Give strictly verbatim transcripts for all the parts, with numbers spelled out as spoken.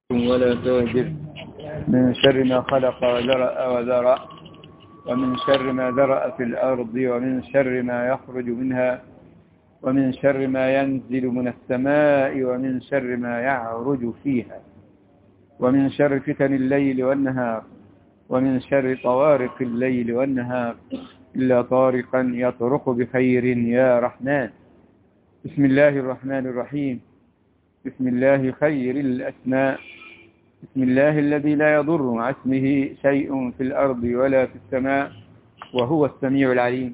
ولا تهجر من شر ما خلق وذرأ وذرأ ومن شر ما ذرأ في الأرض ومن شر ما يخرج منها ومن شر ما ينزل من السماء ومن شر ما يعرج فيها ومن شر فتن الليل والنهار ومن شر طوارق الليل والنهار إلا طارقا يطرق بخير يا رحمن. بسم الله الرحمن الرحيم. بسم الله خير الأسماء. بسم الله الذي لا يضر مع اسمه شيء في الأرض ولا في السماء وهو السميع العليم.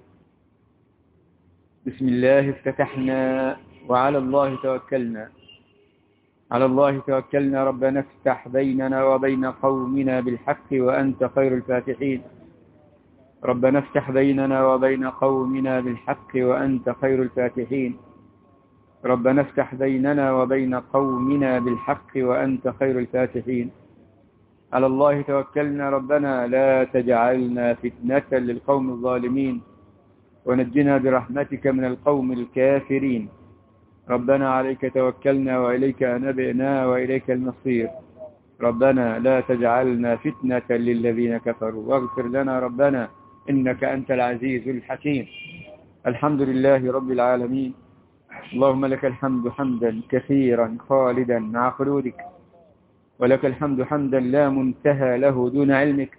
بسم الله افتتحنا وعلى الله توكلنا. على الله توكلنا ربنا افتح بيننا وبين قومنا بالحق وأنت خير الفاتحين. ربنا افتح بيننا وبين قومنا بالحق وأنت خير الفاتحين. ربنا افتح بيننا وبين قومنا بالحق وأنت خير الفاتحين. على الله توكلنا ربنا لا تجعلنا فتنة للقوم الظالمين ونجنا برحمتك من القوم الكافرين. ربنا عليك توكلنا وإليك أنبئنا وإليك المصير. ربنا لا تجعلنا فتنة للذين كفروا واغفر لنا ربنا إنك أنت العزيز الحكيم. الحمد لله رب العالمين. اللهم لك الحمد حمدا كثيرا خالدا مع خلودك، ولك الحمد حمدا لا منتهى له دون علمك،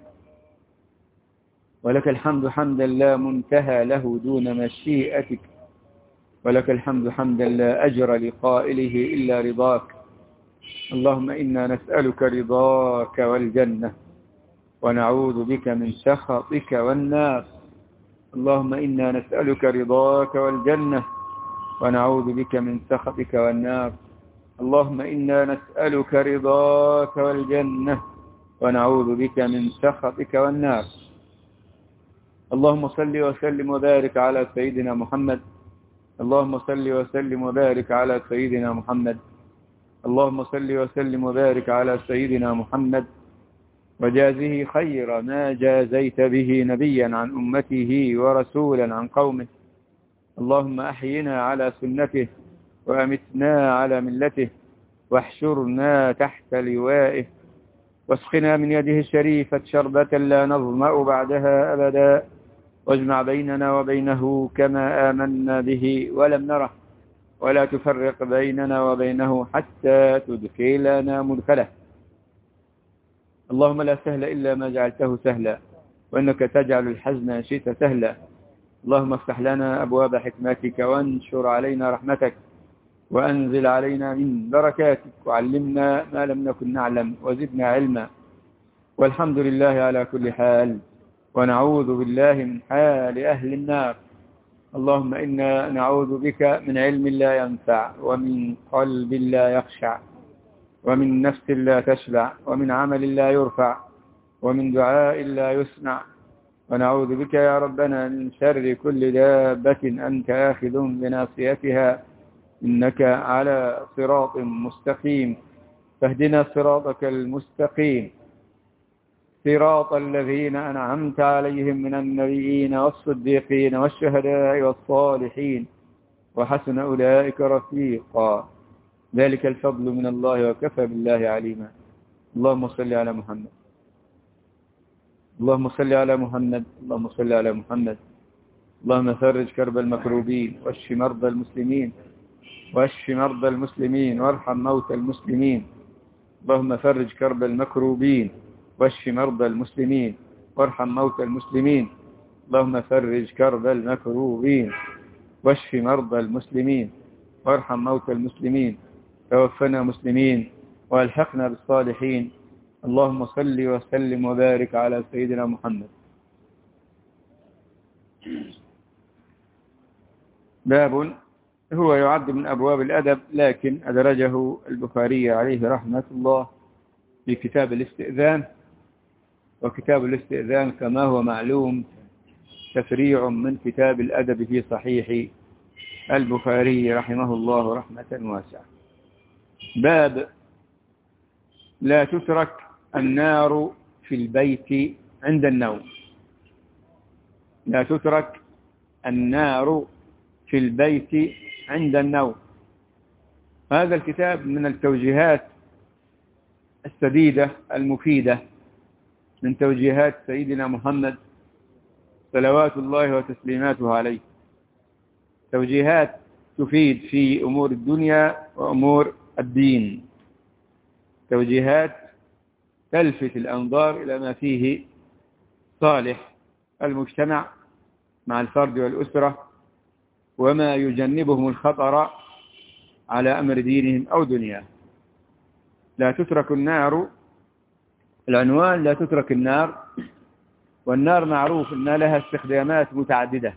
ولك الحمد حمدا لا منتهى له دون مشيئتك، ولك الحمد حمدا لا أجر لقائله إلا رضاك. اللهم إنا نسألك رضاك والجنة ونعوذ بك من سخطك والنار. اللهم إنا نسألك رضاك والجنة ونعوذ بك من سخطك والنار. اللهم إنا نسألك رضاك والجنة ونعوذ بك من سخطك والنار. اللهم صل وسلم وبارك على سيدنا محمد. اللهم صل وسلم وبارك على سيدنا محمد. اللهم صل وسلم وبارك على سيدنا محمد وجازه خير ما جازيت به نبيا عن أمته ورسولا عن قومه. اللهم أحينا على سنته وأمتنا على ملته واحشرنا تحت لوائه واسقنا من يده الشريفة شربة لا نظمأ بعدها أبدا واجمع بيننا وبينه كما آمنا به ولم نره ولا تفرق بيننا وبينه حتى تدخلنا مدخله. اللهم لا سهل إلا ما جعلته سهلا وإنك تجعل الحزن شئت سهلا. اللهم افتح لنا أبواب حكمتك وانشر علينا رحمتك وأنزل علينا من بركاتك وعلمنا ما لم نكن نعلم وزدنا علما. والحمد لله على كل حال ونعوذ بالله من حال أهل النار. اللهم إنا نعوذ بك من علم لا ينفع ومن قلب لا يخشع ومن نفس لا تشبع ومن عمل لا يرفع ومن دعاء لا يسمع. ونعوذ بك يا ربنا من شر كل دابة أنت آخذ بناصيتها إنك على صراط مستقيم. فاهدنا صراطك المستقيم صراط الذين أنعمت عليهم من النبيين والصديقين والشهداء والصالحين وحسن أولئك رفيقا. ذلك الفضل من الله وكفى بالله عليما. اللهم صل على محمد. اللهم صل على محمد. اللهم صل على محمد. اللهم فرج كرب المكروبين واشف مرضى المسلمين واشف مرضى المسلمين وارحم موتى المسلمين. اللهم فرج كرب المكروبين واشف مرضى المسلمين وارحم موتى المسلمين. اللهم فرج كرب المكروبين واشف مرضى المسلمين وارحم موتى المسلمين. توفنا مسلمين والحقنا بالصالحين. اللهم صل وسلم وبارك على سيدنا محمد. باب هو يعد من أبواب الأدب لكن أدرجه البخاري عليه رحمة الله في كتاب الاستئذان. وكتاب الاستئذان كما هو معلوم تفريع من كتاب الأدب في صحيح البخاري رحمه الله رحمة واسعة. باب لا تترك النار في البيت عند النوم. لا تترك النار في البيت عند النوم. هذا الكتاب من التوجيهات السديدة المفيدة من توجيهات سيدنا محمد صلوات الله وتسليماته عليه، توجيهات تفيد في أمور الدنيا وأمور الدين، توجيهات تلفت الأنظار إلى ما فيه صالح المجتمع مع الفرد والأسرة، وما يجنبهم الخطر على أمر دينهم أو دنياهم. لا تترك النار، العنوان لا تترك النار، والنار معروف أن لها استخدامات متعددة،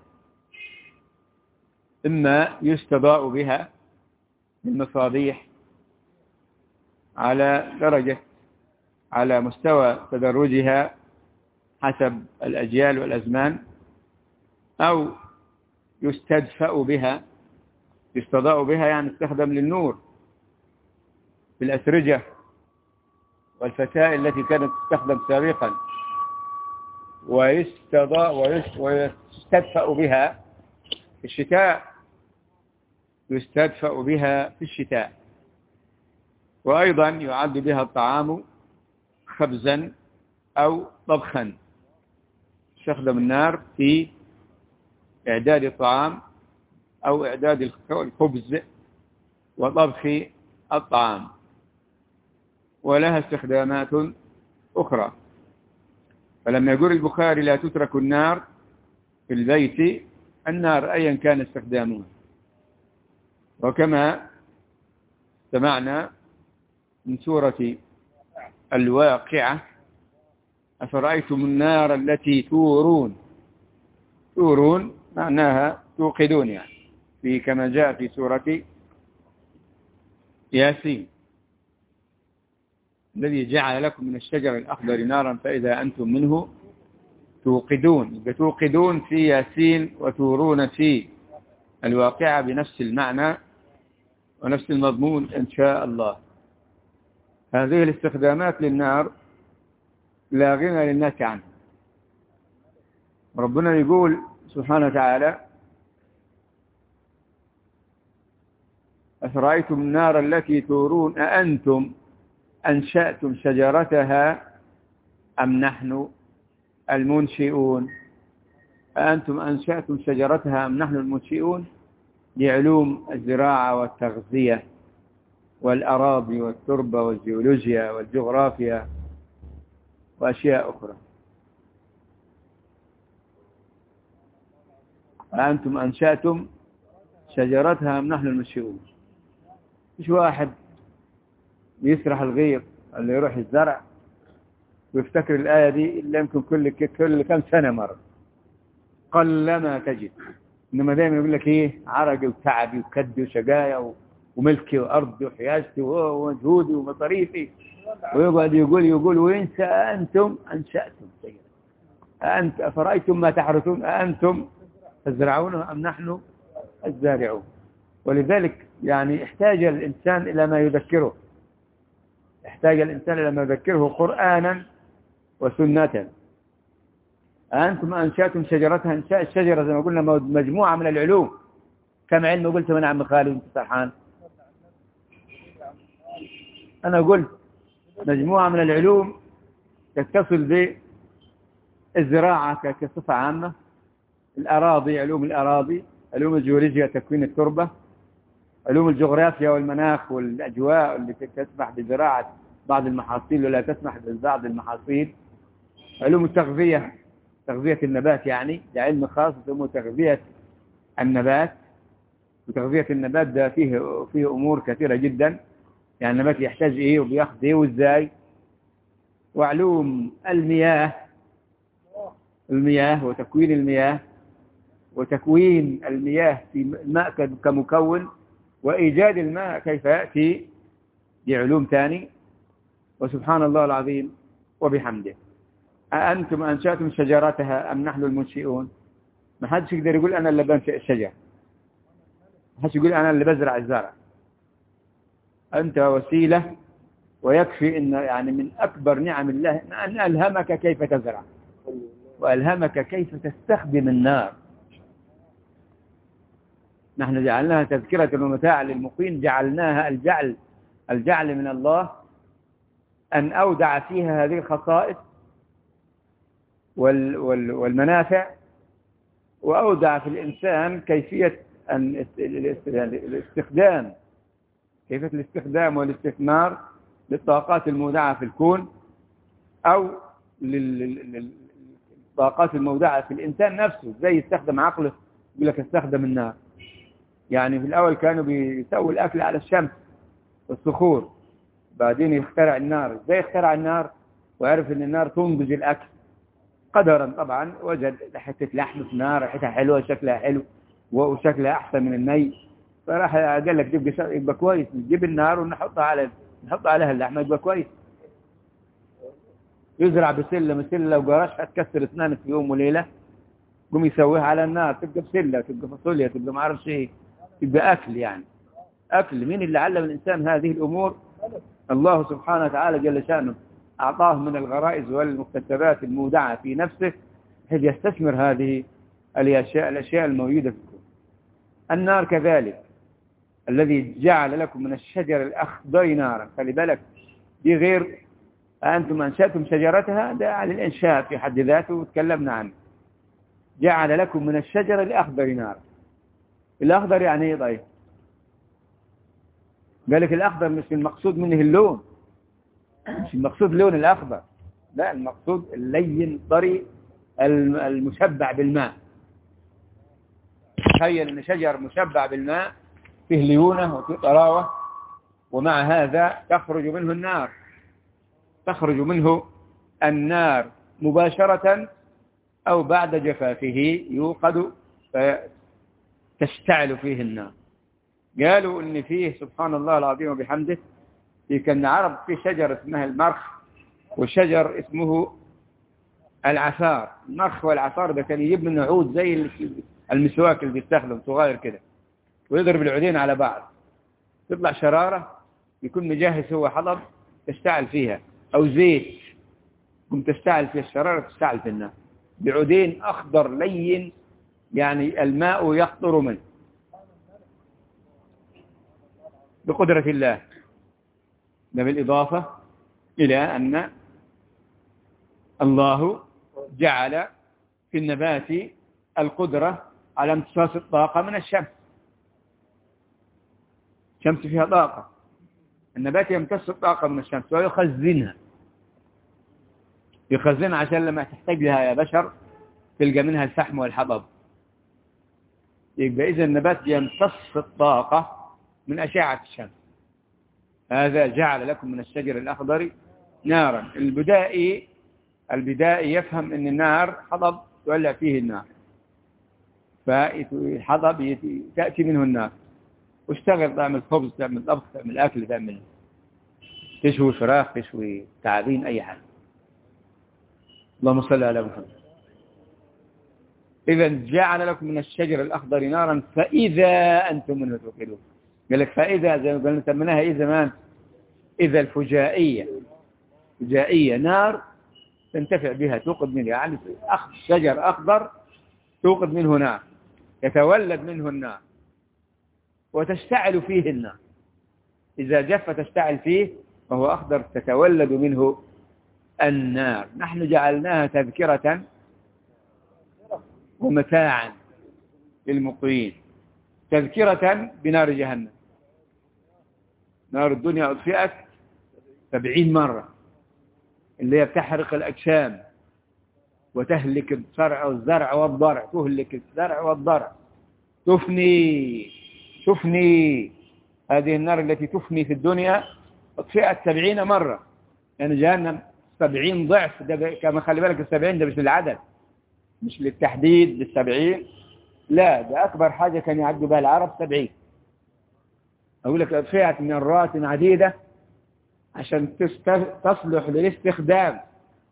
إما يستضاء بها بالمصابيح على درجة على مستوى تدرجها حسب الأجيال والأزمان، أو يستدفأ بها، يستضاء بها يعني تستخدم للنور في الأسرجة والفتائل التي كانت تستخدم سابقا، ويستضاء ويستدفأ بها في الشتاء، يستدفأ بها في الشتاء. وأيضا يعد بها الطعام خبزا أو طبخا، تستخدم النار في إعداد الطعام أو إعداد الخبز وطبخ الطعام، ولها استخدامات أخرى. فلما يقول البخاري لا تترك النار في البيت، النار أيا كان استخدامها. وكما سمعنا من سورة الواقعة: أفرأيتم النار التي تورون، تورون معناها توقدون، يعني في كما جاء في سورة ياسين: الذي جعل لكم من الشجر الأخضر نارا فإذا أنتم منه توقدون. توقدون في ياسين وتورون في الواقعة بنفس المعنى ونفس المضمون إن شاء الله. هذه الاستخدامات للنار لا غنى للناس عنها. ربنا يقول سبحانه وتعالى: أفرأيتم النار التي تورون أأنتم أنشأتم شجرتها أم نحن المنشئون. أأنتم أنشأتم شجرتها أم نحن المنشئون، لعلوم الزراعة والتغذية والأراضي والتربة والجيولوجيا والجغرافيا وأشياء أخرى. أأنتم أنشأتم شجرتها أم نحن المنشئون. مش واحد يسرح الغيط اللي يروح الزرع ويفتكر الآية دي إلا يمكن كل كل كم سنة مرة، قلما تجد. إنما دائما يقول لك إيه: عرقي وتعبي وكدي وشقايا وملكي وأرضي وحيازتي ومجهودي ومصاريفي، ويقعد يقول يقول وينسى أنتم أنشأتم شيئا. أنت أفرأيتم ما تحرثون أأنتم تزرعونه أم نحن الزارعون. ولذلك يعني احتاج الإنسان إلى ما يذكره، احتاج الإنسان إلى ما يذكره قرآنا وسنة. أنتم أنشأتم شجرتها. إنشاء الشجرة زي ما قلنا مجموعة من العلوم. كم علم قلت من عم خالد وانت فرحان؟ أنا قلت مجموعة من العلوم تتصل بالزراعة كصفة عامة، الأراضي، علوم الأراضي، علوم الجيولوجيا، تكوين التربة، علوم الجغرافيا والمناخ والأجواء اللي تسمح بزراعة بعض المحاصيل ولا تسمح ببعض المحاصيل، علوم التغذية، تغذية النبات، يعني ده علم خاص اسمه تغذية النبات. وتغذية النبات ده فيه فيه أمور كثيرة جدا، يعني النبات يحتاج إيه وبياخذ إيه وإزاي. وعلوم المياه، المياه وتكوين المياه، وتكوين المياه في الماء كمكون، وإيجاد الماء كيف يأتي، دي علوم ثاني. وسبحان الله العظيم وبحمده. أأنتم أنشأتم شجرتها أم نحن المنشئون. ما حدش يقدر يقول أنا اللي بنشئ الشجر، ما حدش يقول أنا اللي بزرع الزرع. أنت وسيلة، ويكفي إن يعني من أكبر نعم الله أن ألهمك كيف تزرع، وألهمك كيف تستخدم النار. نحن جعلناها تذكرة ومتاع للمقيم، جعلناها الجعل الجعل من الله أن أودع فيها هذه الخصائص والمنافع، وأودع في الإنسان كيفية الاستخدام كيفية الاستخدام والاستثمار للطاقات المودعة في الكون، أو للطاقات المودعة في الإنسان نفسه. زي يستخدم عقله، يقول لك استخدم النار. يعني في الأول كانوا بيسووا الأكل على الشمس والصخور، بعدين يخترع النار. ازاي اخترع النار وعرف ان النار تنضج الأكل؟ قدرا طبعا، وجد حتة لحم في نار ريحتها حلوة شكلها حلو وشكلها أحسن من الني، فراح قال لك يبقى, يبقى كويس، نجيب النار ونحطها على نحط عليها اللحمة يبقى كويس. يزرع بسلة، مسلة لو جرشها تكسر اسنانك في يوم وليلة، قوم يسويها على النار تبقى بسلة، تبقى فاصوليا، تبقى ما اعرفش ايه، تبقى أكل. يعني أكل. مين اللي علم الإنسان هذه الأمور؟ الله سبحانه وتعالى جل شأنه أعطاه من الغرائز والمكتسبات المودعة في نفسه حيث يستثمر هذه الأشياء الأشياء الموجودة في الكون. النار كذلك، الذي جعل لكم من الشجر الأخضر نارا. خلي بالك، دي غير أنتم أنشأتم شجرتها، ده على الإنشاء في حد ذاته وتكلمنا عنه. جعل لكم من الشجر الأخضر نارا. الأخضر يعني إيه طيب؟ قالك الأخضر مش المقصود منه اللون، مش المقصود لون الأخضر، لا، المقصود اللين الطري المشبع بالماء. تخيل أن شجر مشبع بالماء فيه ليونة وفيه طراوة، ومع هذا تخرج منه النار، تخرج منه النار مباشرة أو بعد جفافه يوقد فتشتعل فيه النار. قالوا إن فيه سبحان الله العظيم وبحمده، في كان عرب في شجر اسمها المرخ، وشجر اسمه العثار. المرخ والعثار ده كان يجيب منه عود زي المسواك اللي بيستخدم صغير كده، ويضرب العودين على بعض تطلع شرارة، يكون مجهز هو حطب تشتعل فيها، أو زيت قم تشتعل فيها الشرارة تشتعل في النار بعودين أخضر لين، يعني الماء يقطر منه بقدرة الله. ده بالإضافة إلى أن الله جعل في النبات القدرة على امتصاص الطاقة من الشمس. الشمس فيها طاقة، النبات يمتص الطاقة من الشمس ويخزنها، يخزنها عشان لما تحتاج لها يا بشر تلقى منها الفحم والحطب. يبقى إذا النبات يمتص الطاقة من أشعة الشمس. هذا جعل لكم من الشجر الأخضر نارا. البدائي البدائي يفهم أن النار حطب تولع فيه النار، فالحطب تأتي منه النار، واشتغل تعمل خبز، تعمل طبخ، تعمل أكل، تعمل تشوي فراخ، تشوي تعابين، أي حاجة. اللهم صل على محمد. إذا جعل لكم من الشجر الأخضر نارا فإذا أنتم منه توقدون. قال لك فإذا، زي ما قلنا سميناها إيه زمان، إذا الفجائية، فجائية نار تنتفع بها، توقد منها، يعني أخ شجر أخضر توقد منه نار، يتولد منه النار وتشتعل فيه النار. إذا جف تشتعل فيه فهو أخضر، تتولد منه النار. نحن جعلناها تذكرة ومتاعا للمقوين. تذكرة بنار جهنم، نار الدنيا أطفئت سبعين مرة، اللي هي بتحرق الأجسام وتهلك الزرع والزرع والضرع، تهلك الزرع والضرع، تفني تفني. هذه النار التي تفني في الدنيا أطفئت سبعين مرة، يعني جهنم سبعين ضعف. ده كما خلي بالك السبعين ده مش للعدد، مش للتحديد بالسبعين، لا، ده أكبر حاجة كان يعدوا بها العرب سبعين. أقول لك أطفئت مرات عديدة عشان تصلح للاستخدام.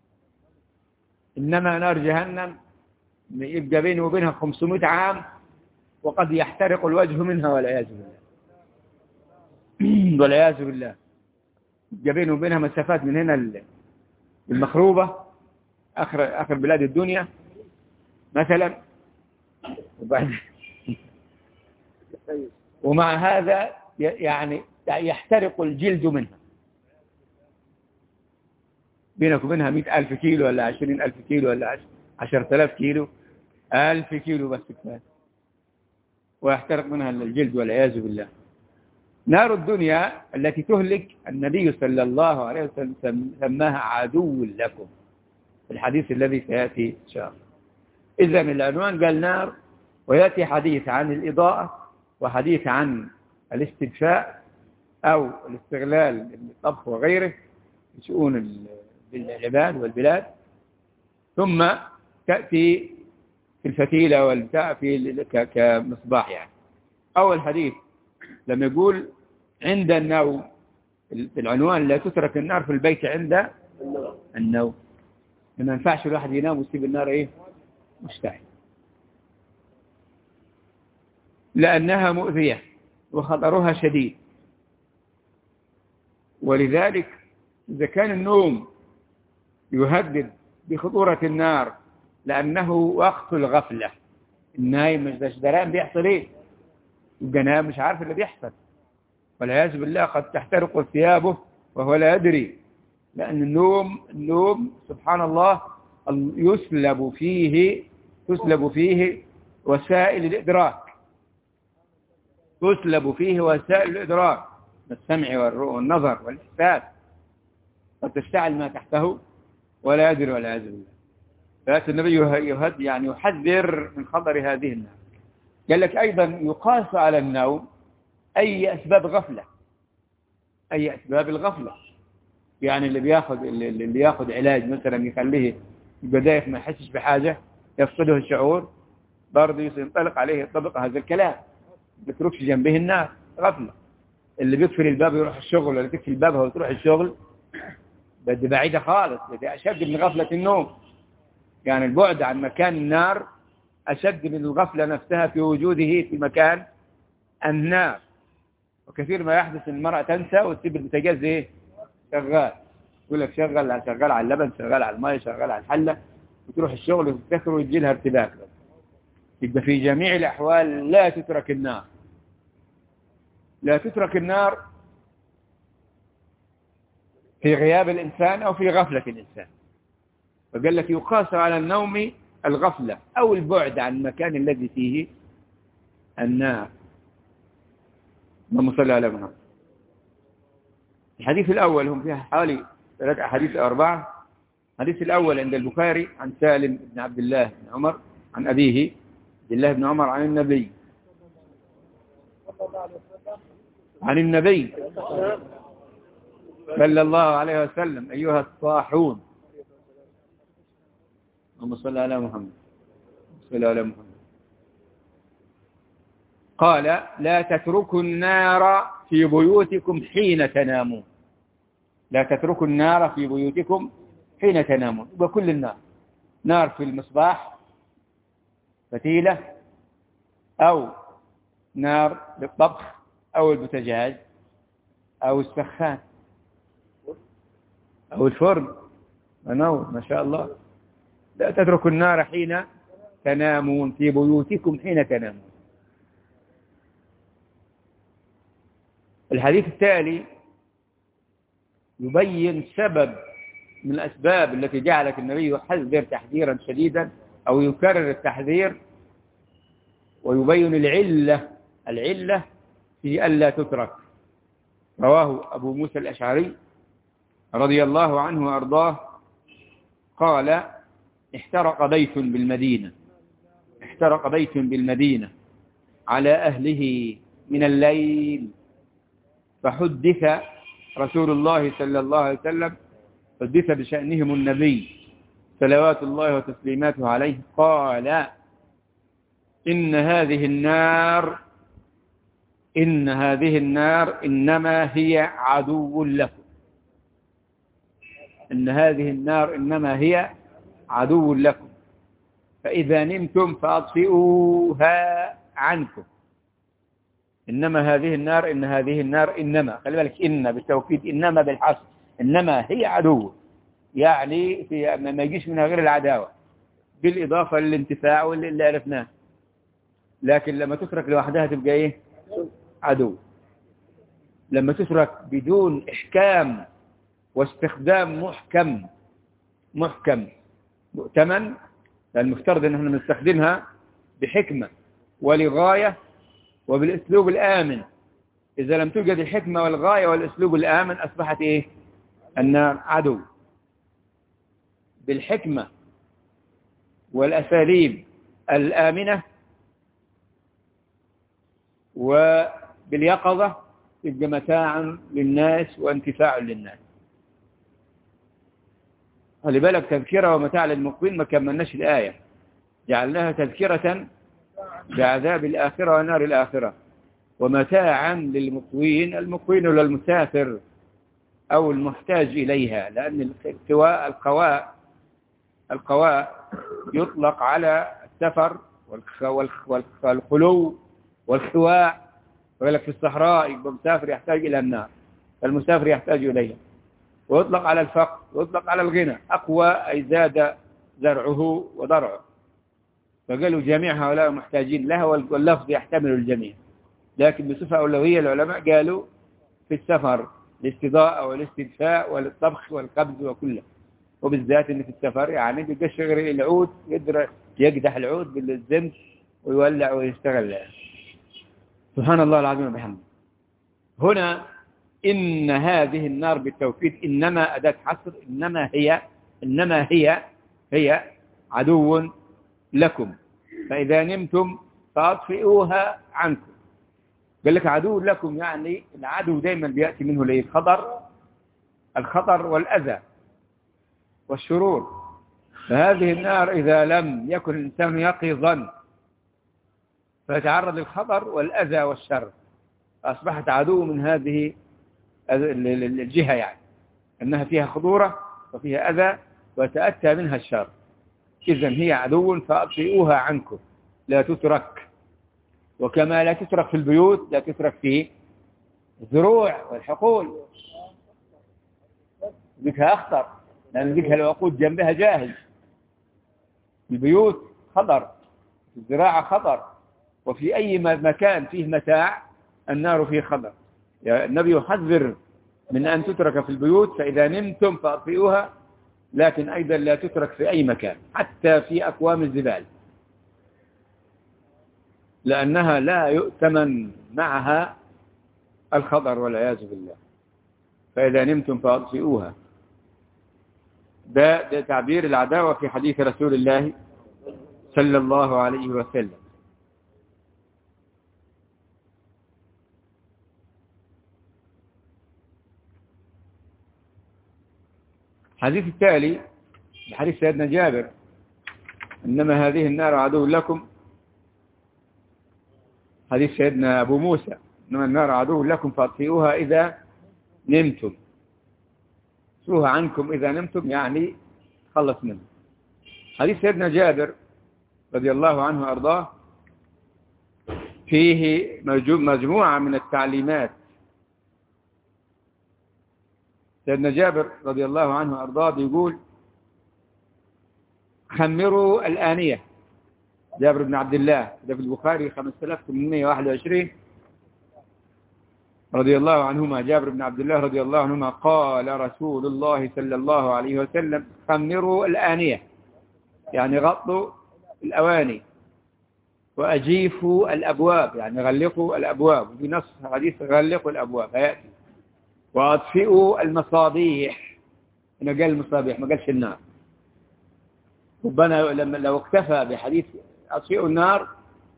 إنما نار جهنم يبقى بينه وبينها خمسمائة عام، وقد يحترق الوجه منها والعياذ بالله والعياذ بالله. يبقى بينه وبينها مسافات من هنا المخروبة، آخر آخر بلاد الدنيا مثلا، وبعد ومع هذا يعني يحترق الجلد منها. بينك وبينها مئة ألف كيلو ولا عشرين ألف كيلو ولا عشرة آلاف كيلو، ألف كيلو بس كفاية، ويحترق منها الجلد والعياذ بالله. نار الدنيا التي تهلك النبي صلى الله عليه وسلم سماها عدو لكم في الحديث الذي سيأتي إن شاء الله. إذا العنوان قال نار، ويأتي حديث عن الإضاءة وحديث عن الاستدفاء أو الاستغلال الطبخ وغيره في شؤون العباد والبلاد، ثم تأتي في الفتيلة والبتاع في كمصباح. يعني أول حديث لما يقول عند النوم، العنوان لا تترك النار في البيت عند النوم، ما ينفعش الواحد ينام ويسيب النار ايه مشتعل، لأنها مؤذية وخطرها شديد. ولذلك إذا كان النوم يهدد بخطورة النار لأنه وقت الغفلة، النايم مش دران بيحصل ايه، يبقى نايم مش عارف اللي بيحصل، والعياذ بالله قد تحترق ثيابه وهو لا يدري، لأن النوم النوم سبحان الله يسلب فيه تسلب فيه وسائل الإدراك، تسلب فيه وسائل الإدراك، السمع والنظر والإحساس، قد تشتعل ما تحته ولا يدري والعياذ بالله. فأتى النبي يهد يعني يحذر من خطر هذه النار. قال لك أيضا يقاس على النوم أي أسباب غفلة، أي أسباب الغفلة، يعني اللي بياخد اللي ياخد علاج مثلا يخليه يبقى دايخ ما يحسش بحاجة، يفقده الشعور، برضه ينطلق عليه يطبق هذا الكلام، ما يتركش جنبه الناس، غفلة. اللي بيقفل الباب يروح الشغل، ولا تقفل الباب وتروح الشغل، بدي بعيدة خالص، بدي أشد من غفلة النوم. يعني البعد عن مكان النار أشد من الغفلة نفسها في وجوده في مكان النار. وكثير ما يحدث ان المرأة تنسى وتسيب البوتاجاز ايه شغال، يقول لك شغل شغال على اللبن، شغال على الماء، شغال على الحلة، وتروح الشغل وتفتكر ويجي لها ارتباك. يبقى في جميع الأحوال لا تترك النار، لا تترك النار في غياب الإنسان أو في غفلة الإنسان. فقال لك يقاس على النوم الغفلة أو البعد عن المكان الذي فيه النار. اللهم صل على محمد. الحديث الأول هم فيها حوالي ثلاث أحاديث أو أربعة. الحديث الأول عند البخاري عن سالم بن عبد الله بن عمر عن أبيه عبد الله بن عمر عن النبي عن النبي صلى الله عليه وسلم: أيها الصاحون، اللهم صل على محمد صل على محمد، قال: لا تتركوا النار في بيوتكم حين تنامون. لا تتركوا النار في بيوتكم حين تنامون. وكل النار، نار في المصباح فتيلة، أو نار للطبخ، أو البوتاجاز، أو السخان، أو الفرن، منور ما شاء الله. لا تتركوا النار حين تنامون، في بيوتكم حين تنامون. الحديث التالي يبين سبب من الأسباب التي جعلت النبي يحذر تحذيرا شديدا أو يكرر التحذير، ويبين العلة العلة في ألا تترك. رواه أبو موسى الأشعري رضي الله عنه وأرضاه قال: احترق بيت بالمدينة احترق بيت بالمدينة على أهله من الليل، فحدث رسول الله صلى الله عليه وسلم حدث بشأنهم النبي صلوات الله وتسليماته عليه، قال: إن هذه النار إن هذه النار إنما هي عدو لكم. إن هذه النار إنما هي عدو لكم، فإذا نمتم فأطفئوها عنكم. إنما هذه النار إن هذه النار إنما، خلي بالك، إن بالتوكيد، إنما بالحصر، إنما هي عدو، يعني في ما يجيش منها غير العداوة بالإضافة للانتفاع واللي عرفناه. لكن لما تترك لوحدها تبقى إيه؟ عدو. لما تترك بدون إحكام واستخدام محكم محكم مؤتمن، المفترض أن احنا نستخدمها بحكمة ولغاية وبالأسلوب الآمن. إذا لم توجد الحكمة والغاية والأسلوب الآمن أصبحت إيه؟ النار عدو. بالحكمة والأساليب الآمنة وباليقظة يبقى متاعا للناس وانتفاع للناس. خلي بالك، تذكرة ومتاع للمقوين، ما كملناش الآية، جعلناها تذكرة بعذاب الآخرة ونار الآخرة، ومتاعا للمقوين. المقوين ولا المسافر أو المحتاج إليها، لأن القواء القواء القواء يطلق على السفر والخلو والخواء. ولك في الصحراء يبقى مسافر يحتاج إلى النار، المسافر يحتاج إليها. ويطلق على الفقر ويطلق على الغنى. أقوى أي زاد زرعه وضرعه، فقالوا جميع هؤلاء محتاجين لها، واللفظ يحتمل الجميع. لكن بصفة أولوية العلماء قالوا في السفر الاستضاءة والاستدفاء والطبخ والقبض وكله، وبالذات إن في السفر يعني بيقشر العود، يقدر يقدح العود بالزنس ويولع ويشتغل. سبحان الله العظيم وبحمده. هنا إن هذه النار بالتوكيد إنما أداة حصر، إنما هي إنما هي هي عدو لكم فإذا نمتم فأطفئوها عنكم. قال لك عدو لكم، يعني العدو دائما بيأتي منه ليه؟ الخطر الخطر والأذى والشرور. فهذه النار إذا لم يكن الإنسان يقظا فيتعرض للخطر والأذى والشر، أصبحت عدو من هذه الجهة، يعني أنها فيها خطورة وفيها أذى وتأتى منها الشر. إذن هي عدو فأطفئوها عنكم، لا تترك. وكما لا تترك في البيوت لا تترك في الزروع والحقول، بكها أخطر، لأن بكها الوقود جنبها جاهز. البيوت خطر، الزراعة خطر، وفي أي مكان فيه متاع النار فيه خطر. النبي يحذر من أن تترك في البيوت فإذا نمتم فأطفئوها، لكن أيضا لا تترك في أي مكان حتى في أكوام الزبال، لأنها لا يؤتمن معها الخطر والعياذ بالله. فإذا نمتم فأطفئوها، ده, ده تعبير العداوة في حديث رسول الله صلى الله عليه وسلم. الحديث التالي حديث سيدنا جابر: إنما هذه النار عدو لكم. حديث سيدنا أبو موسى: إنما النار عدو لكم فأطفئوها إذا نمتم. سوها عنكم إذا نمتم، يعني خلص منه. حديث سيدنا جابر رضي الله عنه وأرضاه فيه مجموعة من التعليمات. سيدنا جابر رضي الله عنه وأرضاه بيقول: خمروا الآنية. جابر بن عبد الله، ده في البخاري خمسة آلاف وثمانمائة وواحد وعشرين رضي الله عنهما. جابر بن عبد الله رضي الله عنهما قال: رسول الله صلى الله عليه وسلم: خمروا الآنية، يعني غطوا الأواني، وأجيفوا الأبواب، يعني غلقوا الأبواب. وفي نص حديث غلقوا الأبواب هيأتي. وأطفئوا المصابيح، هنا قال المصابيح ما قالش النار. ربنا لما لو اكتفى بحديث أطفئوا النار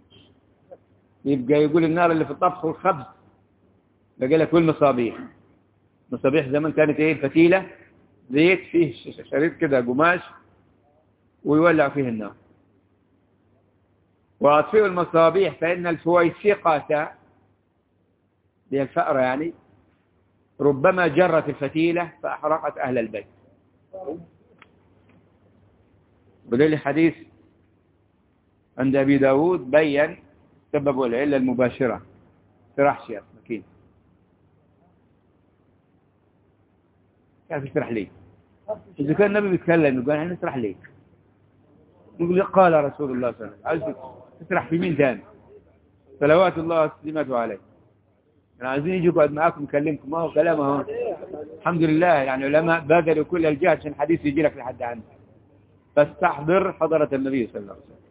يبقى يقول النار اللي في الطبخ والخبز، لقال لك والمصابيح. مصابيح زمان كانت ايه؟ فتيلة زيت فيه شريط كده قماش ويولع فيه النار. وأطفئوا المصابيح فإن الفويسقة، هي الفأرة يعني، ربما جرت الفتيلة فأحرقت أهل البيت. بدل الحديث عند أبي داود بيّن سبب العلة المباشرة. سرح يا مكين، كيف يسرح لي؟ إذا كان النبي بيتكلم يقول أنا نسرح لي، يقول قال رسول الله صلى الله عليه وسلم. عايز تسرح في مين ثاني؟ صلوات الله وسلامته عليه. يعني عايزين يجوا يقعد معاكم يكلمكم، ما هو كلامه هو. الحمد لله يعني علماء بذلوا كل الجهد عشان الحديث يجي لك لحد عندك، فاستحضر حضرة النبي صلى الله عليه وسلم.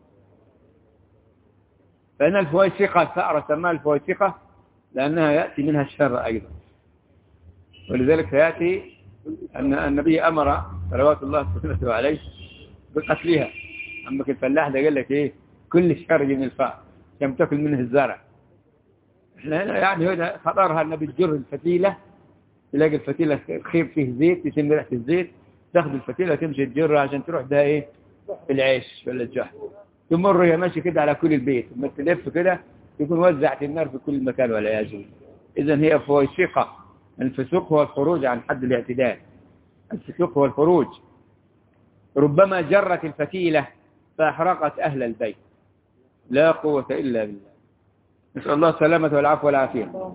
فإن الفويسقة الثأرة سماها الفويسقة لأنها يأتي منها الشر أيضا، ولذلك سيأتي أن النبي أمر صلوات الله وسلامه عليه بقتلها. أما الفلاح ده قال لك إيه؟ كل الشر من الفأر كم تأكل منه الزرع. إحنا هنا يعني هنا خطرها النبي تجر الفتيلة، تلاقي الفتيلة الخير فيه زيت، يتم ريحة الزيت، تاخذ الفتيلة تمشي تجرها عشان تروح ده إيه؟ العيش ولا الجحر. تمر هي ماشي كده على كل البيت، لما تلف كده يكون وزعت النار في كل مكان ولا يزول. إذن هي فويسقة. الفسوق هو الخروج عن حد الاعتدال، الفسوق هو الخروج. ربما جرت الفتيلة فأحرقت أهل البيت، لا قوة إلا بالله. نسأل الله السلامة والعفو والعافية.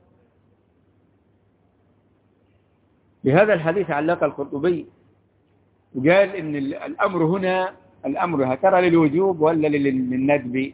بهذا الحديث علق القرطبي وقال إن الأمر هنا الأمر هترى للوجوب ولا للندب؟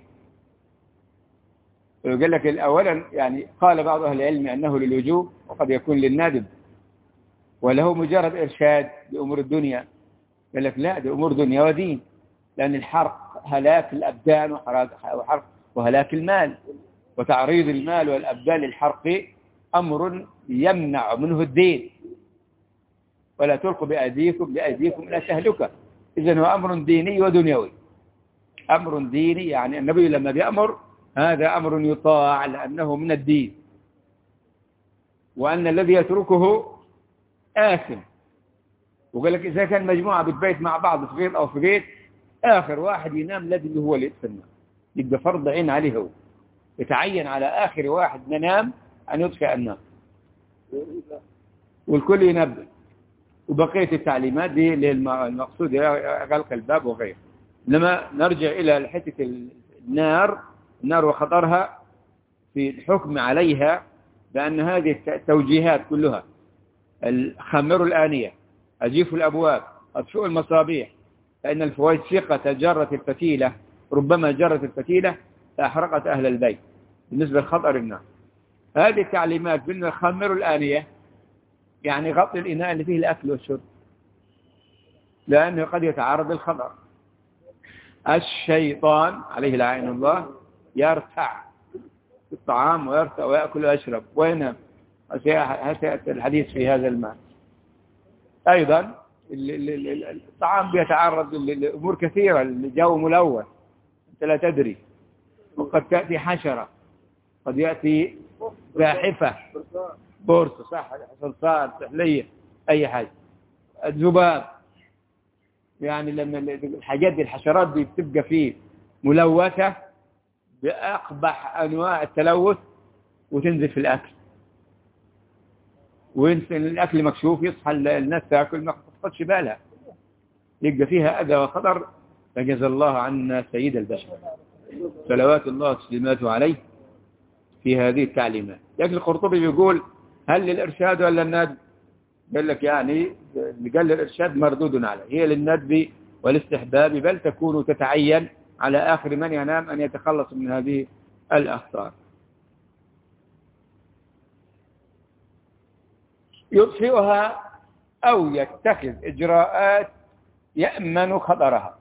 قال لك أولا يعني قال بعض أهل العلم أنه للوجوب وقد يكون للندب، وله مجرد إرشاد بأمور الدنيا. قال لك لا، دي أمور دنيا ودين، لأن الحرق هلاك الأبدان وحرق وهلاك المال، وتعريض المال والأبدان للحرق أمر يمنع منه الدين. ولا تلقوا بأيديكم بأيديكم إلى تهلكة. إذن هو أمر ديني ودنيوي. أمر ديني يعني النبي لما بيأمر هذا أمر يطاع لأنه من الدين، وأن الذي يتركه آثم. وقال لك إذا كان مجموعة بتبيت مع بعض في بيت أو في بيت، آخر واحد ينام الذي هو اللي يطفئ النار، يبقى فرض عين عليه، هو يتعين على آخر واحد ننام أن يطفئ النار، والكل ينبه. وبقية التعليمات دي اللي المقصود غلق الباب وغيره. لما نرجع إلى حتة النار، النار وخطرها في الحكم عليها بأن هذه التوجيهات كلها: خمروا الآنية، أجيفوا الأبواب، أطفئوا المصابيح، فإن الفويسقة جرت الفتيلة، ربما جرت الفتيلة فأحرقت أهل البيت. بالنسبة لخطر النار هذه التعليمات بأن خمروا الآنية يعني غطي الإناء اللي فيه الأكل والشرب، لأنه قد يتعرض للخطر. الشيطان عليه لعين الله يرتع في الطعام ويرتع ويأكل ويشرب وينام. سيأتي الحديث في هذا المعنى. أيضا الطعام بيتعرض لأمور كثيرة، الجو ملوث أنت لا تدري، وقد تأتي حشرة، قد يأتي زاحفة، بورصة، صح، صلصال، سحلية، أي حاجة، الذباب. يعني لما الحاجات دي الحشرات دي بتبقى فيه ملوثة بأقبح أنواع التلوث وتنزل في الأكل، وينسى الأكل مكشوف، يصحى الناس تأكل ما تاخدش بالها، يبقى فيها أذى وخطر. فجزا الله عنا سيد البشر صلوات الله وسلامته عليه في هذه التعليمات. لكن القرطبي بيقول: هل للإرشاد ولا الندب؟ قال لك يعني اللي قال للإرشاد مردود عليه، هي للندب والاستحباب، بل تكون تتعين على آخر من ينام أن يتخلص من هذه الأخطار. يطفئها أو يتخذ إجراءات يأمن خطرها.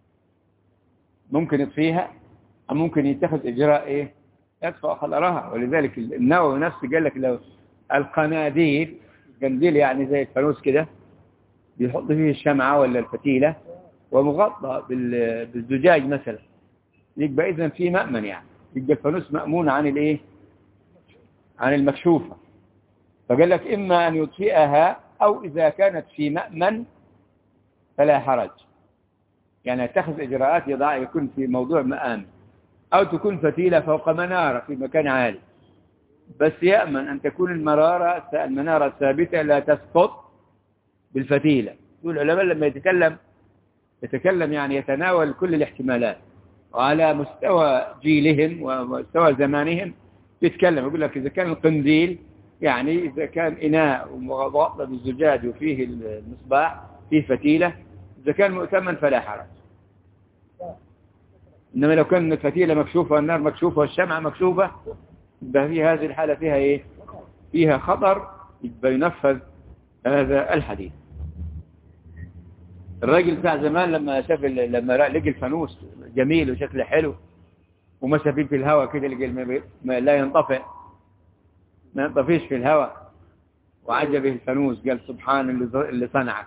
ممكن يطفيها أو ممكن يتخذ إجراء إيه؟ يدفع خطرها. ولذلك النووي نفسه قال لك لو القناديل، قنديل يعني زي الفانوس كده، بيحط فيه الشمعة ولا الفتيلة ومغطى بالزجاج مثلا، يبقى إذن فيه مأمن، يعني يبقى الفانوس مأمون عن الإيه؟ عن المكشوفة. فقال لك إما أن يطفئها أو إذا كانت في مأمن فلا حرج، يعني يتخذ إجراءات يضع يكون في موضوع مآمن، أو تكون فتيلة فوق منارة في مكان عالي، بس يأمن أن تكون المرارة المنارة الثابتة لا تسقط بالفتيلة. والعلماء لما يتكلم يتكلم يعني يتناول كل الاحتمالات، وعلى مستوى جيلهم ومستوى زمانهم يتكلم. يقول لك إذا كان القنديل يعني إذا كان إناء ومغطى بالزجاج وفيه المصباح فيه فتيلة، إذا كان مؤتمن فلا حرج. إنما لو كان الفتيلة مكشوفة والنار مكشوفة والشمعة مكشوفة يبقى في هذه الحالة فيها إيه؟ فيها خطر، يبقى ينفذ هذا الحديث. الراجل بتاع زمان لما شاف لما لقي الفانوس جميل وشكله حلو ومشى فيه في الهواء كده، لقى ما لا ينطفئ، ما ينطفيش في الهواء، وعجبه الفانوس، قال سبحان اللي اللي صنعك،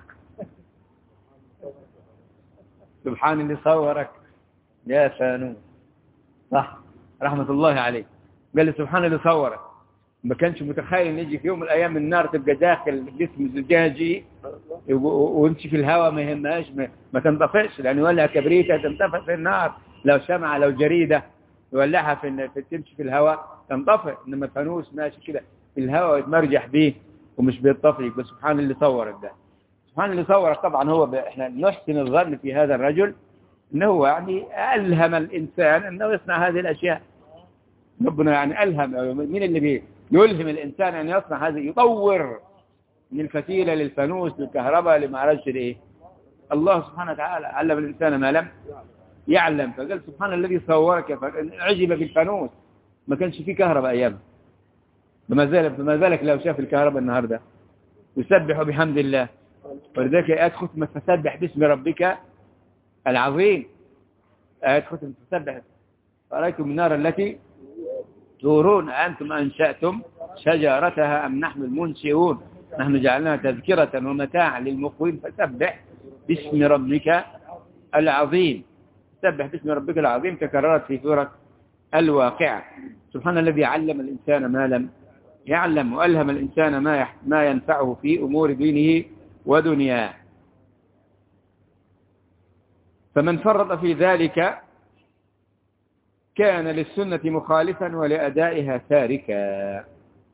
سبحان اللي صورك يا فانوس، صح رحمة الله عليه. قال له سبحان اللي صورك، ما كانش متخيل ان يجي في يوم من الايام النار تبقى داخل جسم زجاجي ويمشي في الهواء ما يهمهاش، ما, ما تنطفئش، لان يولع كبريته تنطفئ في النار، لو شمعة لو جريدة يولعها في, في تمشي في الهواء تنطفئ، انما الفانوس ماشي كده في الهواء يتمرجح به ومش بيطفئ. بس سبحان اللي صورك ده، سبحان اللي صورك. طبعا هو ب... احنا نحسن الظن في هذا الرجل انه هو يعني الهم الانسان انه يصنع هذه الاشياء، ربنا يعني الهم. مين اللي بيه يلهم الإنسان أن يصنع هذا، يطور من الفتيلة للفانوس للكهرباء لما عرفش لإيه؟ الله سبحانه وتعالى علم الإنسان ما لم يعلم، فقال سبحان الذي صورك، عجب بالفانوس، ما كانش فيه كهرباء أيام، بما ذلك بما ذلك لو شاف الكهرباء النهاردة يسبح بحمد الله. ولذلك آيات ختمة فسبح باسم ربك العظيم، آيات ختمة فسبح. رأيتم النار التي تورون أنتم أنشأتم شجرتها أم نحن المنشئون نحن جعلناها تذكرة ومتاعا للمقوين فسبح باسم ربك العظيم. سبح باسم ربك العظيم تكررت في سورة الواقعة. سبحان الذي علم الإنسان ما لم يعلم وألهم الإنسان ما ما ينفعه في أمور دينه ودنياه. فمن فرط في ذلك كان للسنة مخالفا ولأدائها تاركا.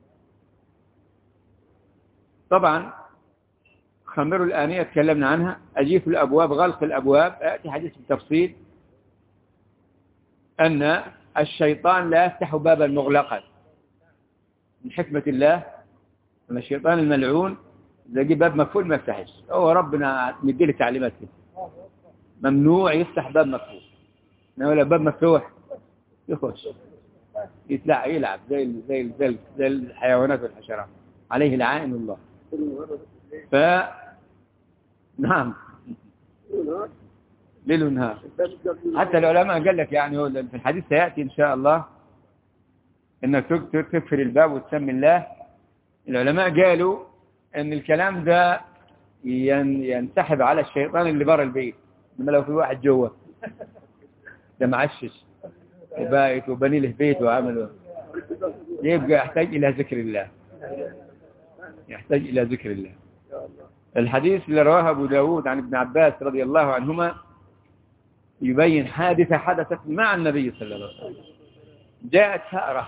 طبعا خمر الآنية تكلمنا عنها، أجيف الأبواب غلق الأبواب، أأتي حديث بالتفصيل أن الشيطان لا يفتح بابا مغلقا من حكمة الله، أن الشيطان الملعون إذا جي باب مقفول ما يفتحش، هو ربنا مديله تعليمات كده ممنوع يفتح باب مقفول، إنما لو باب مفتوح يخش يتلع يلعب زي زي زي زي الحيوانات والحشرات، عليه لعائن الله. ف نعم ليل ونهار. حتى العلماء قال لك يعني في الحديث سيأتي إن شاء الله إنك تكفر الباب وتسمي الله. العلماء قالوا إن الكلام ده ينسحب على الشيطان اللي برا البيت، لما لو في واحد جوه ده معشش وبايت وبني له بيت وعمله، يبقى يحتاج إلى ذكر الله، يحتاج إلى ذكر الله. الحديث اللي رواه أبو داود عن ابن عباس رضي الله عنهما يبين حادثة حدثت مع النبي صلى الله عليه وسلم. جاءت ثأرة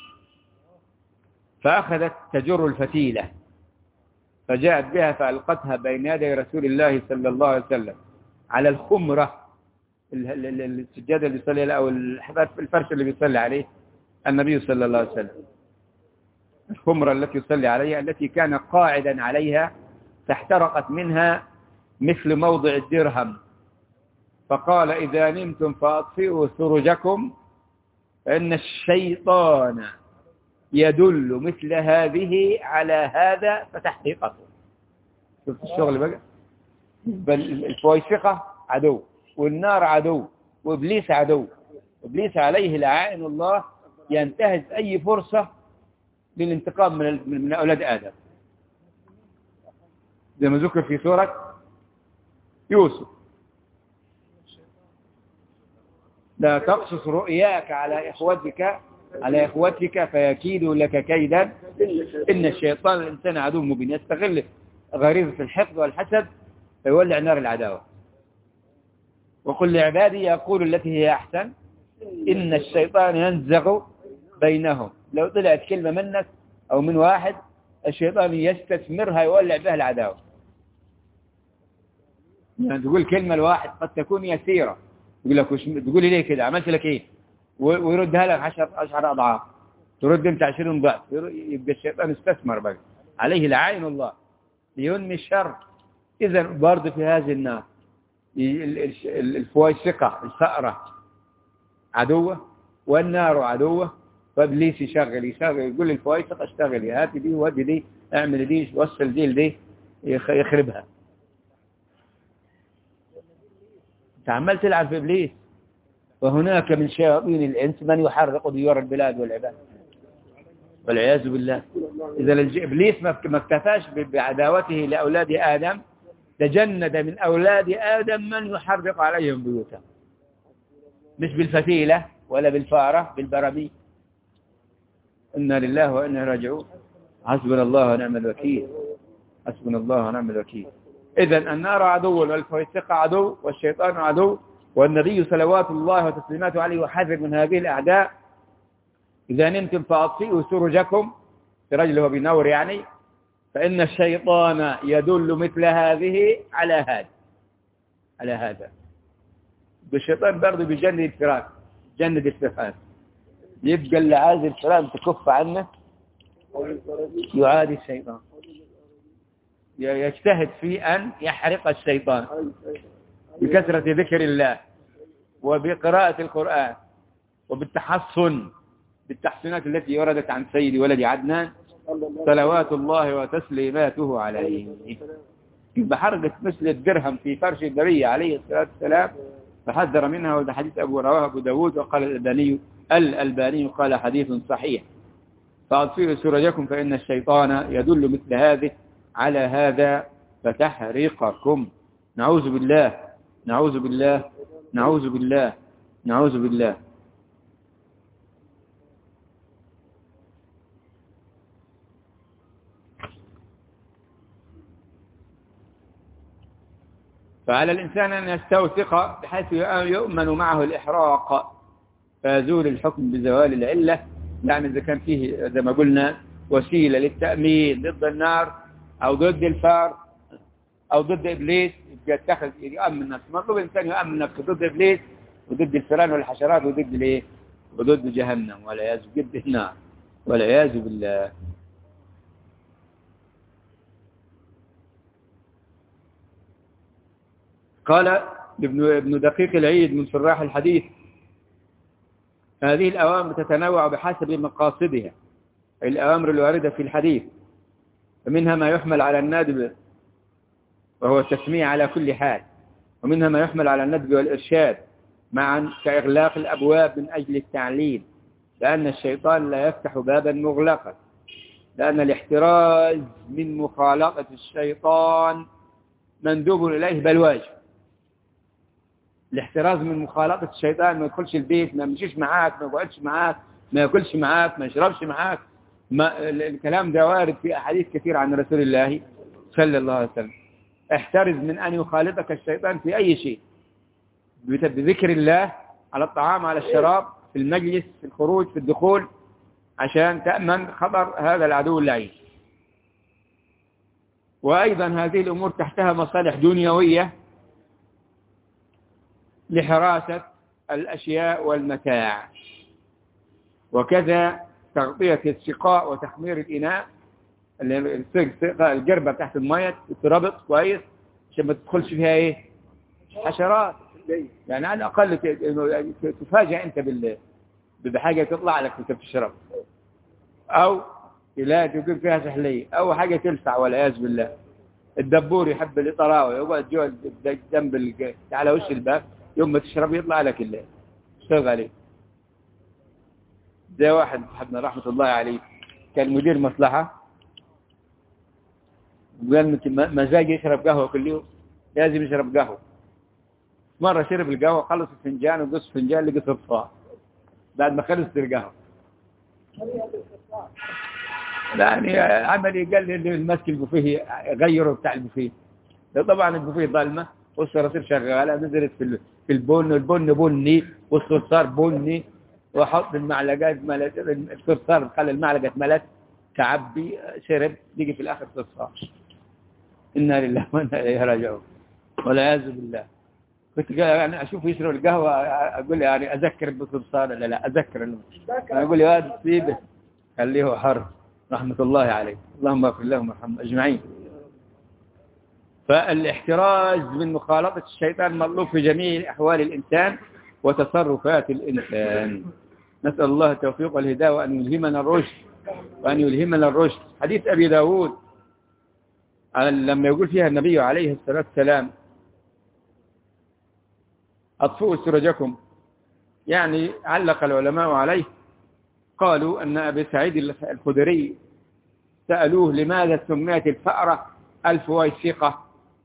فأخذت تجر الفتيلة فجاءت بها فألقتها بين يدي رسول الله صلى الله عليه وسلم على الخمرة، السجادة اللي يصلي أو الفرش اللي بيصلي عليه النبي صلى الله عليه وسلم، الخمرة التي يصلي عليها التي كان قاعدا عليها فاحترقت منها مثل موضع الدرهم، فقال إذا نمتم فأطفئوا سرجكم فإن الشيطان يدل مثل هذه على هذا فتحقيقه. شفت الشغل بقى؟ بل الفويسقة عدو والنار عدو وإبليس عدو، إبليس عليه لعائن الله ينتهز أي فرصة للانتقام من من أولاد آدم، زي ما ذكر في سورة يوسف: لا تقصص رؤياك على إخوتك على إخوتك فيكيدوا لك كيدا إن الشيطان الإنسان عدو مبين، يستغل غريزة الحقد والحسد فيولع نار العداوة. وقل لعبادي يقول التي هي أحسن إن الشيطان ينزغ بينهم. لو طلعت كلمة منك أو من واحد الشيطان يستثمرها يولع بها العداوة. يعني تقول كلمة لواحد قد تكون يسيرة، يقول لك تقولي ليه كده، عملت لك إيه، ويردها لك عشر عشر أضعاف، ترد أنت عشرين ضعف، يبقى الشيطان استثمر بقى عليه لعائن الله لينمي الشر. إذا برضه في هذه النار الفويسقة الثأرة عدوة والنار عدوة فابليس يشغل يشغل يقول للفويسق اشتغل هات دي ودي دي اعمل دي وصل دي لدي يخربها. انت عمال تلعب في ابليس. وهناك من شياطين الانس من يحرق ديار البلاد والعباد والعياذ بالله. اذا ابليس ما اكتفاش بعداوته لاولاد ادم، تجند من اولاد ادم من يحرق عليهم بيوتهم، مش بالفتيله ولا بالفاره، بالبراميل. إنا لله وإنا راجعون. حسبنا الله ونعم الوكيل. حسبنا الله ونعم الوكيل. إذن النار عدو والفويسقة عدو والشيطان عدو، والنبي صلوات الله وتسليماته عليه يحذر من هذه الأعداء. إذا نمتم فأطفئوا سرجكم، في رجل هو بنور يعني، فإن الشيطان يدل مثل هذه على هذا على هذا. بالشيطان برضه بيجند الفران، جند الفران، يبقى اللي عايز الفران تكف عنه يعادي الشيطان، يجتهد في أن يحرق الشيطان بكثرة ذكر الله وبقراءة القرآن وبالتحصن بالتحصينات التي وردت عن سيد ولد عدنان صلوات الله وتسليماته عليه. بحرقة مثل الدرهم في فرش النبي عليه الصلاة والسلام فحذر منها، وده حديث أبو رواه أبو داود، وقال الألباني الألباني قال حديث صحيح. فأطفئوا سرجكم فإن الشيطان يدل مثل هذه على هذا فتحرقكم. نعوذ بالله نعوذ بالله نعوذ بالله نعوذ بالله. فعلى الإنسان أن يستوثق بحيث يؤمن معه الإحراق فيزول الحكم بزوال العلة. يعني إذا كان فيه زي ما قلنا وسيلة للتأمين ضد النار أو ضد الفار أو ضد إبليس، يتخذ يؤمن نفسه. مطلوب الإنسان يؤمن نفسه ضد إبليس وضد الفئران والحشرات وضد الإيه وضد جهنم والعياذ ضد النار والعياذ بالله. قال ابن ابن دقيق العيد من شراح الحديث: هذه الأوامر تتنوع بحسب مقاصدها، الأوامر الواردة في الحديث، فمنها ما يحمل على الندب وهو التسمية على كل حال، ومنها ما يحمل على الندب والإرشاد معا كإغلاق الأبواب من أجل التعليل، لأن الشيطان لا يفتح بابا مغلقا، لأن الاحتراز من مخالطة الشيطان مندوب إليه بل واجب. الاحتراز من مخالطة الشيطان، ما يدخلش البيت، ما يمشيش معاك، ما يقعدش معاك، ما ياكلش معاك، ما يشربش معاك. ما الكلام ده وارد في أحاديث كثير عن رسول الله صلى الله عليه وسلم. احترز من أن يخالطك الشيطان في أي شيء، بذكر الله، على الطعام، على الشراب، في المجلس، في الخروج، في الدخول، عشان تأمن خطر هذا العدو اللعين. وأيضا هذه الأمور تحتها مصالح دنيوية لحراسة الأشياء والمتاع، وكذا تغطية السقاء وتخمير الإناء، الجربة تحت المية تربط كويس عشان ما تدخلش فيها إيه حشرات. يعني على الأقل تفاجأ أنت بحاجة تطلع لك وانت بتشرب، أو لا تكون فيها سحلية، أو حاجة تلسع والعياذ بالله. الدبور يحب الإطراوة، يقعد جوا جنب على وش الباب، يوم ما تشرب يطلع لك الليل اشتغل عليه. زي واحد صاحبنا رحمة الله عليه كان مدير مصلحة، وقال مزاج يشرب قهوة كل يوم، لازم يشرب قهوة. مرة شرب القهوة، خلص الفنجان وقص فنجان لقى صفار بعد ما خلص القهوة. يعني عملي قال لي المسك البوفيه غيره بتاع البوفيه. طبعا البوفيه ظلمة والصراصير شغالة، نزلت في في البن، البن بني والصرصار بني، وحط المعلقات ملت الصرصار، خلى المعلقة ملت تعبي، شرب، يجي في الآخر صرصار. إنا لله وإنا إليه راجعون والعياذ بالله. كنت يعني أشوف يشرب القهوة أقول يعني أذكر بالصرصار ولا لا أذكر له، أقول يا واد سيبه خليه حر رحمة الله عليه، اللهم اغفر لهم وارحمهم أجمعين. فالاحتراز من مخالطة الشيطان مطلوب في جميع أحوال الإنسان وتصرفات الإنسان. نسأل الله التوفيق والهداية وأن يلهمنا الرشد وأن يلهمنا الرشد. حديث أبي داود لما يقول فيها النبي عليه الصلاة والسلام أطفئوا سرجكم، يعني علق العلماء عليه، قالوا أن أبي سعيد الخدري سألوه لماذا سميت الفأرة الفويسقة؟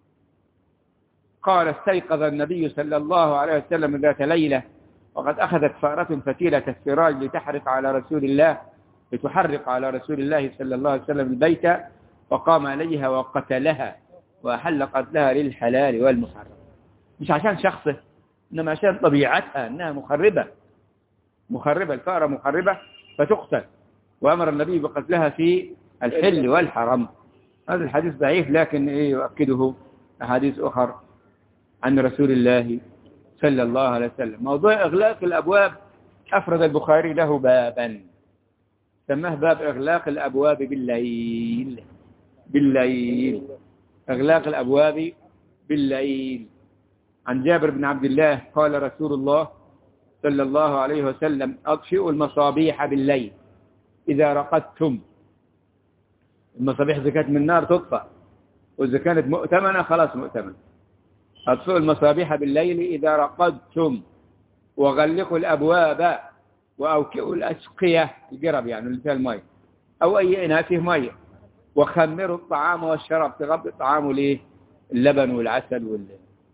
قال استيقظ النبي صلى الله عليه وسلم ذات ليلة وقد أخذت فأرة فتيلة السراج لتحرق على رسول الله لتحرق على رسول الله صلى الله عليه وسلم البيت، وقام عليها وقتلها وأحل قتلها للحلال والمحرم. مش عشان شخصه، إنما عشان طبيعتها أنها مخربة مخربة الفأرة مخربة فتقتل، وأمر النبي بقتلها في الحل والحرم. هذا الحديث ضعيف، لكن إيه يؤكده أحاديث أخرى عن رسول الله صلى الله عليه وسلم. موضوع إغلاق الأبواب أفرد البخاري له بابا سماه باب إغلاق الأبواب بالليل بالليل إغلاق الأبواب بالليل. عن جابر بن عبد الله قال رسول الله صلى الله عليه وسلم أطفئوا المصابيح بالليل إذا رقدتم. المصابيح إذا كانت من النار تطفأ، وإذا كانت مؤتمنة خلاص مؤتمنة. أطفئوا المصابيح بالليل إذا رقدتم وغلقوا الأبواب وأوكئوا الأسقية، القرب يعني اللي فيها الماء أو أي إناء فيه ماء، وخمروا الطعام والشراب. تغطي الطعام ليه؟ اللبن والعسل وال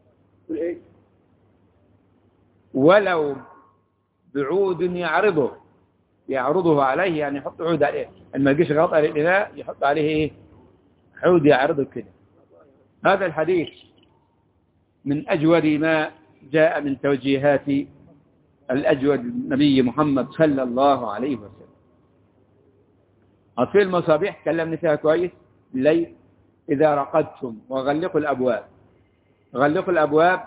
ولو بعود يعرضه يعرضه عليه، يعني يحط عود عليه، لما يجيش غطاء للإناء يحط عليه إيه؟ عود يعرضه كده. هذا الحديث من أجود ما جاء من توجيهات الأجود النبي محمد صلى الله عليه وسلم. أطفئوا المصابيح تكلمنا فيها كويس بالليل إذا رقدتم، وغلقوا الأبواب. غلقوا الأبواب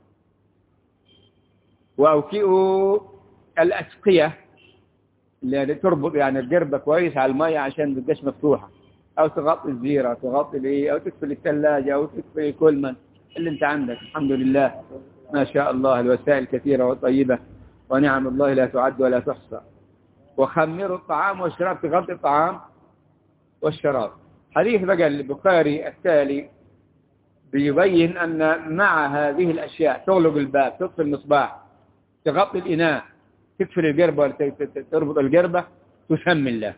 وأوكئوا الأسقية اللي تربط يعني الجربة كويس على المية عشان ما تبقاش مفتوحة، أو تغطي الزيرة، تغطي الإيه، أو تكفي الثلاجة، أو تكفي كل من اللي أنت عندك. الحمد لله ما شاء الله الوسائل كثيرة وطيبة، ونعم الله لا تعد ولا تحصى. وخمروا الطعام والشراب، تغطي الطعام والشراب. حديث بقى البخاري التالي بيبين أن مع هذه الأشياء تغلق الباب، تطفي المصباح، تغطي الإناء، تكفل القربة، تربط القربة، تسمي الله.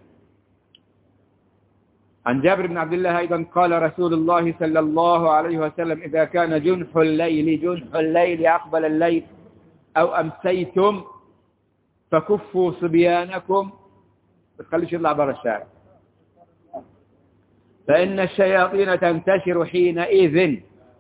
عن جابر بن عبد الله أيضا قال رسول الله صلى الله عليه وسلم إذا كان جنح الليل جنح الليل أقبل الليل أو أمسيتم فكفوا صبيانكم، ما تخليش يطلع برا الشارع، فإن الشياطين تنتشر حينئذ،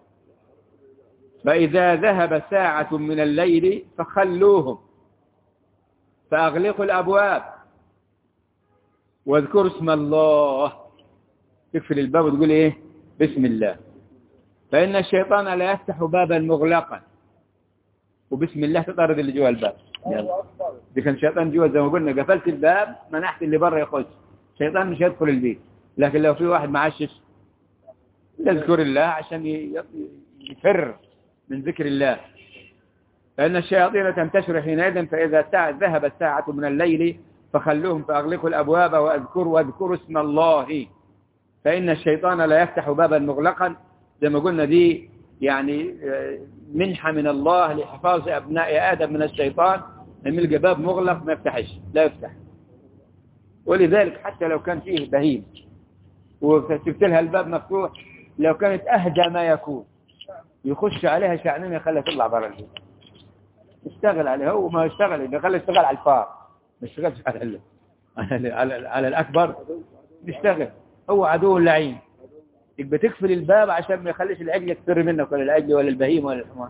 فإذا ذهب ساعة من الليل فخلوهم، فأغلقوا الأبواب واذكروا اسم الله. تقفل الباب وتقول إيه؟ بسم الله. فإن الشيطان لا يفتح بابا مغلقا، وبسم الله تطرد اللي جوا الباب. دي كان شيطان جوا زي ما قلنا، قفلت الباب منحت اللي برا يخش، شيطان مش يدخل البيت. لكن لو في واحد معشش يذكر الله عشان يفر من ذكر الله. فإن الشياطين تنتشر حينئذ، فإذا ذهب الساعة من الليل فخلوهم، فأغلقوا الأبواب وأذكروا واذكروا اسم الله. فإن الشيطان لا يفتح بابا مغلقا، زي ما قلنا دي يعني منحة من الله لحفاظ أبناء آدم من الشيطان، لما يلقى باب مغلق ما يفتحش، لا يفتح. ولذلك حتى لو كان فيه بهيم وسبت لها الباب مفتوح، لو كانت أهدى ما يكون يخش عليها شعنين يخليها تطلع برا البيت، يشتغل عليها. هو ما يشتغل، يخليها يشتغل على الفار، ما يشتغلش على على على, على الأكبر، يشتغل. هو عدو اللعين، يبقى تقفل الباب عشان ما يخليش العجل يكتر منك، ولا العجل ولا البهيم ولا الحمار.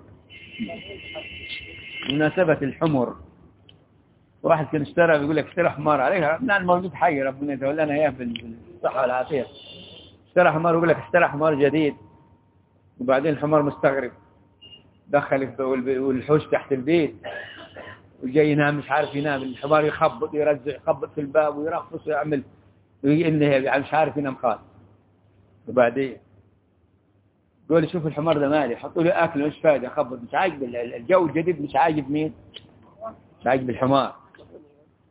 مناسبة الحمر، واحد كان اشترى بيقول لك اشترى حمار عليها، نعم الموجود حي ربنا يتولانا اياه بالصحة والعافية. اشترى حمار يقول لك اشترى حمار جديد، وبعدين الحمار مستغرب، دخل والحوش تحت البيت وجاي ينام مش عارف ينام، الحمار يخبط يرزع يخبط في الباب ويرفص ويعمل انه مش عارف ينام خالص. وبعدين يقول لي شوف الحمار ده مالي، حطوا له اكل مش فايده، يخبط مش عاجب الجو الجديد، مش عاجب مين؟ مش عاجب الحمار.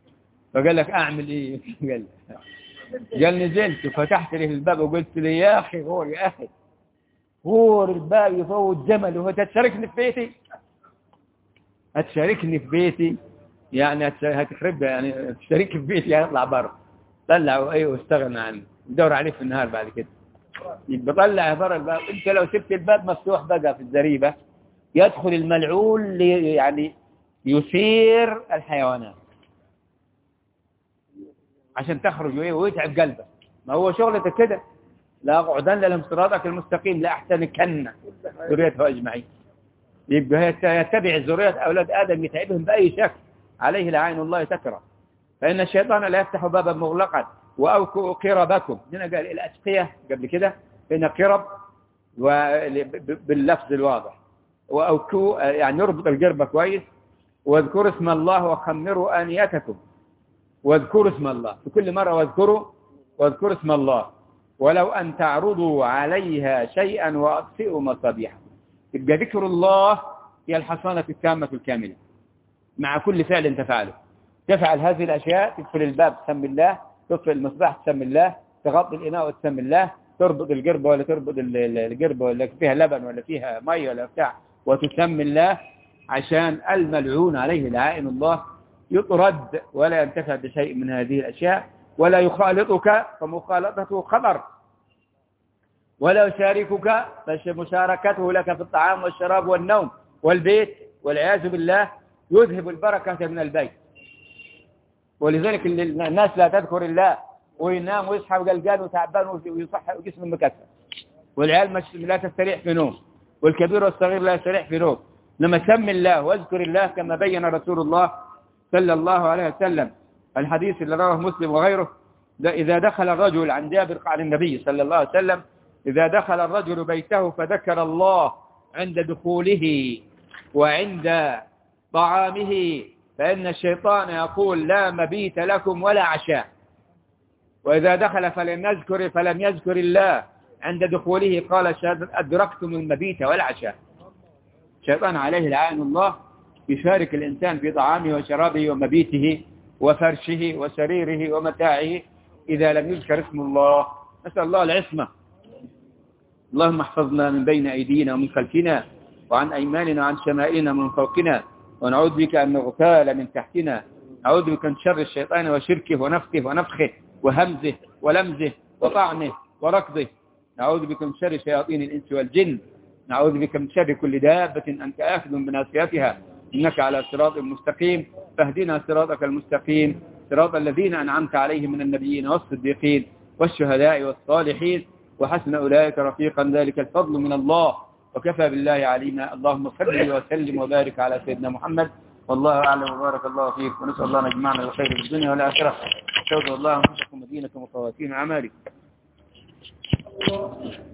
فقال لك أعمل إيه؟ قال قال نزلت وفتحت لي الباب وقلت لي يا أخي غور يا أخي غور الباب يفوت جمل وهو تشاركني في بيتي هتشاركني في بيتي يعني هتخرب يعني تشارك في بيتي هيطلع بره طلع ايه واستغنى عنه يدور عليه في النهار بعد كده يبقى طلع بره الباب. انت لو سبت الباب مفتوح بقى في الزريبه يدخل الملعون يعني يثير الحيوانات عشان تخرج ويتعب قلبك. ما هو شغلتك كده لا اقعدن لهم صراطك المستقيم لا احتنكن ذريته اجمعين. يبقى يتبع الذرية اولاد ادم يتعبهم باي شكل عليه لعين الله تكره. فان الشيطان لا يفتح بابا مغلقا واوكوا قربكم. هنا قال الاتقيه قبل كده ان قرب باللفظ الواضح واوكوا يعني يربط القربة كويس. واذكروا اسم الله وخمروا انيتكم واذكروا اسم الله في كل مرة واذكروا واذكروا اسم الله ولو أن تعرضوا عليها شيئا وأطفئوا مصابيحها. يبقى ذكر الله هي الحصانة التامة الكاملة مع كل فعل تفعله. تفعل هذه الأشياء تدخل الباب تسمي الله تطفئ المصباح تسمي الله تغطي الإناء وتسمي الله تربط القربة ولا تربط القربة ولا فيها لبن ولا فيها مي ولا بتاع وتسمي الله عشان الملعون عليه لعائن الله يطرد ولا ينتفع بشيء من هذه الأشياء ولا يخالطك فمخالطته خطر ولا يشاركك فمشاركته لك في الطعام والشراب والنوم والبيت والعياذ بالله يذهب البركة من البيت. ولذلك الناس لا تذكر الله وينام ويصحى قلقان وتعبان ويصحى وجسم مكسر والعيال مش لا تستريح في نوم والكبير والصغير لا يستريح في نوم. لما سمي الله واذكر الله كما بين رسول الله صلى الله عليه وسلم الحديث اللي رواه مسلم وغيره إذا دخل الرجل عن جابر عن النبي صلى الله عليه وسلم إذا دخل الرجل بيته فذكر الله عند دخوله وعند طعامه فإن الشيطان يقول لا مبيت لكم ولا عشاء. وإذا دخل فلم يذكر فلم يذكر الله عند دخوله قال أدركتم المبيت والعشاء. الشيطان عليه لعائن الله يشارك الإنسان في طعامه وشرابه ومبيته وفرشه وسريره ومتاعه إذا لم يذكر اسم الله. نسأل الله العصمة. اللهم احفظنا من بين أيدينا ومن خلفنا وعن أيماننا وعن شمائلنا ومن فوقنا ونعوذ بك أن نغتال من تحتنا. نعوذ بك من شر الشيطان وشركه ونفخه ونفخه وهمزه ولمزه وطعنه وركضه. نعوذ بك من شر شياطين الإنس والجن. نعوذ بك من شر كل دابة أنت آخذ بناصيتها إنك على صراط مستقيم. فاهدنا صراطك المستقيم صراط الذين أنعمت عليهم من النبيين والصديقين والشهداء والصالحين وحسن أولئك رفيقا ذلك الفضل من الله وكفى بالله علينا. اللهم صل وسلم وبارك على سيدنا محمد والله أعلم وبارك الله فيك ونسأل الله أن يجمعنا بالخير في الدنيا والآخرة. استودع الله أنفسكم ودينكم وخواتيم أعمالكم.